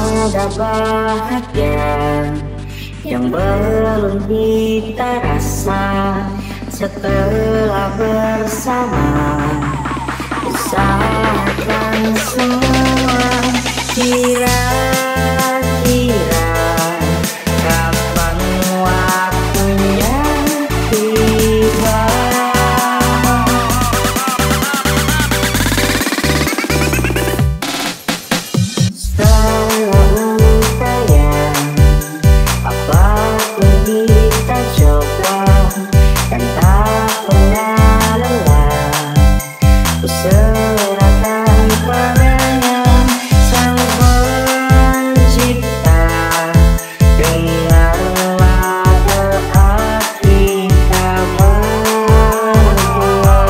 Ada bahagia yang belum kita rasa setelah bersama. Usahakan semua, kira-kira kapan waktunya tiba. Serahkan padanya Sang Pencipta, dengarlah doa kita berdua.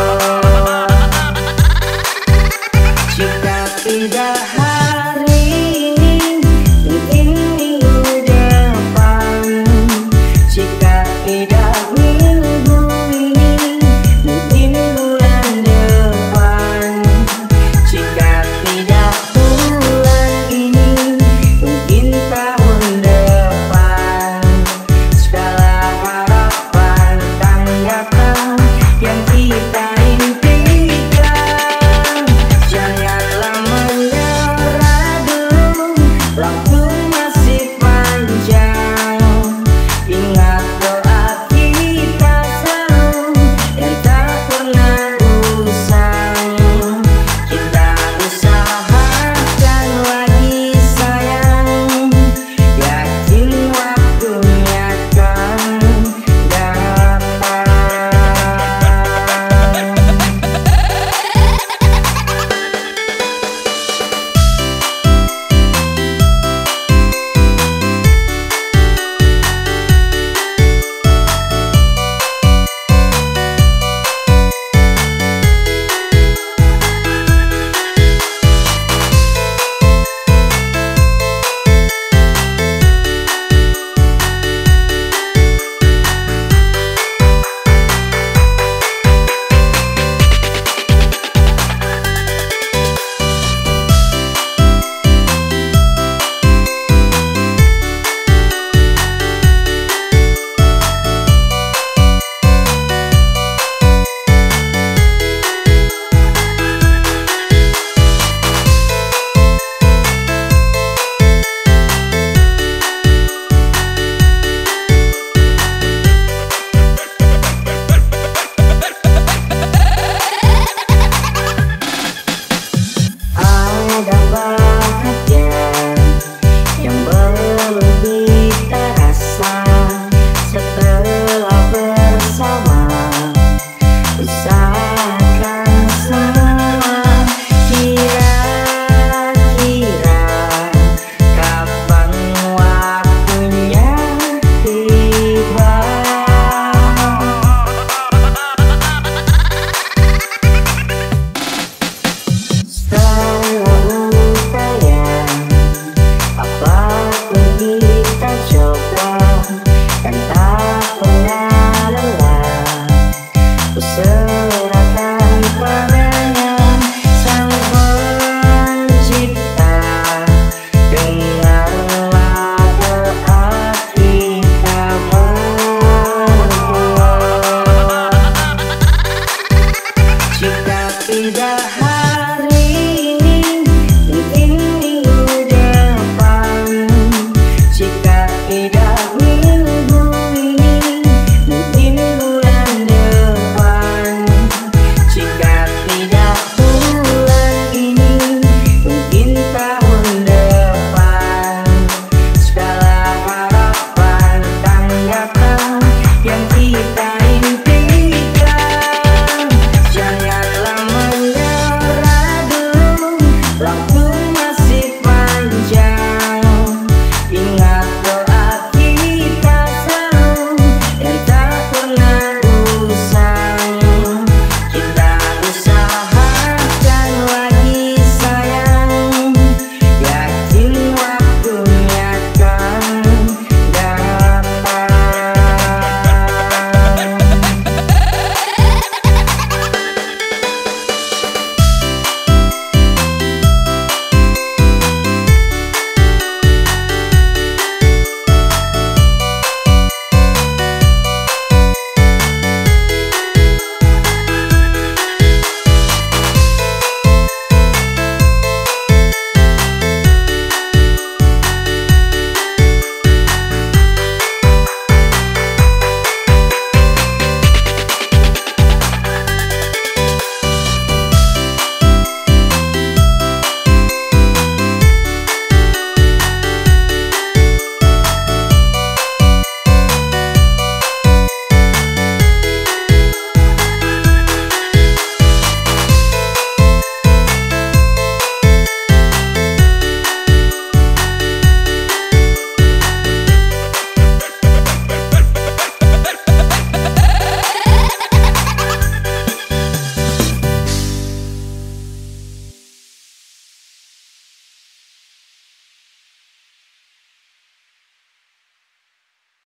Jika tidak hari ini, mungkin minggu depan. Jika tidak minggu ini, mungkin bulan depan. Jika tidak bulan ini, mungkin tahun depan. Segala harapan tanggapan yang kita impikan. Janganlah menyerah dulu, waktu masih panjang. Ingat doa kita selalu dan tak pernah usang. Kita usahakan lagi sayang, yakin waktunya akan datang. Ada bahagia yang belum kita rasa setelah bersama. Usahakan semua, kira-kira kapan waktunya tiba. Kita coba dan tak pernah lelah. Serahkan padanya Sang Pencipta, dengarlah doa kita berdua. Jika tidak hari ini, mungkin minggu depan. Jika tidak minggu ini, mungkin bulan depan. Jika tidak bulan ini, mungkin tahun depan. Segala harapan tanggapan yang kita impikan. Janganlah menyerah dulu,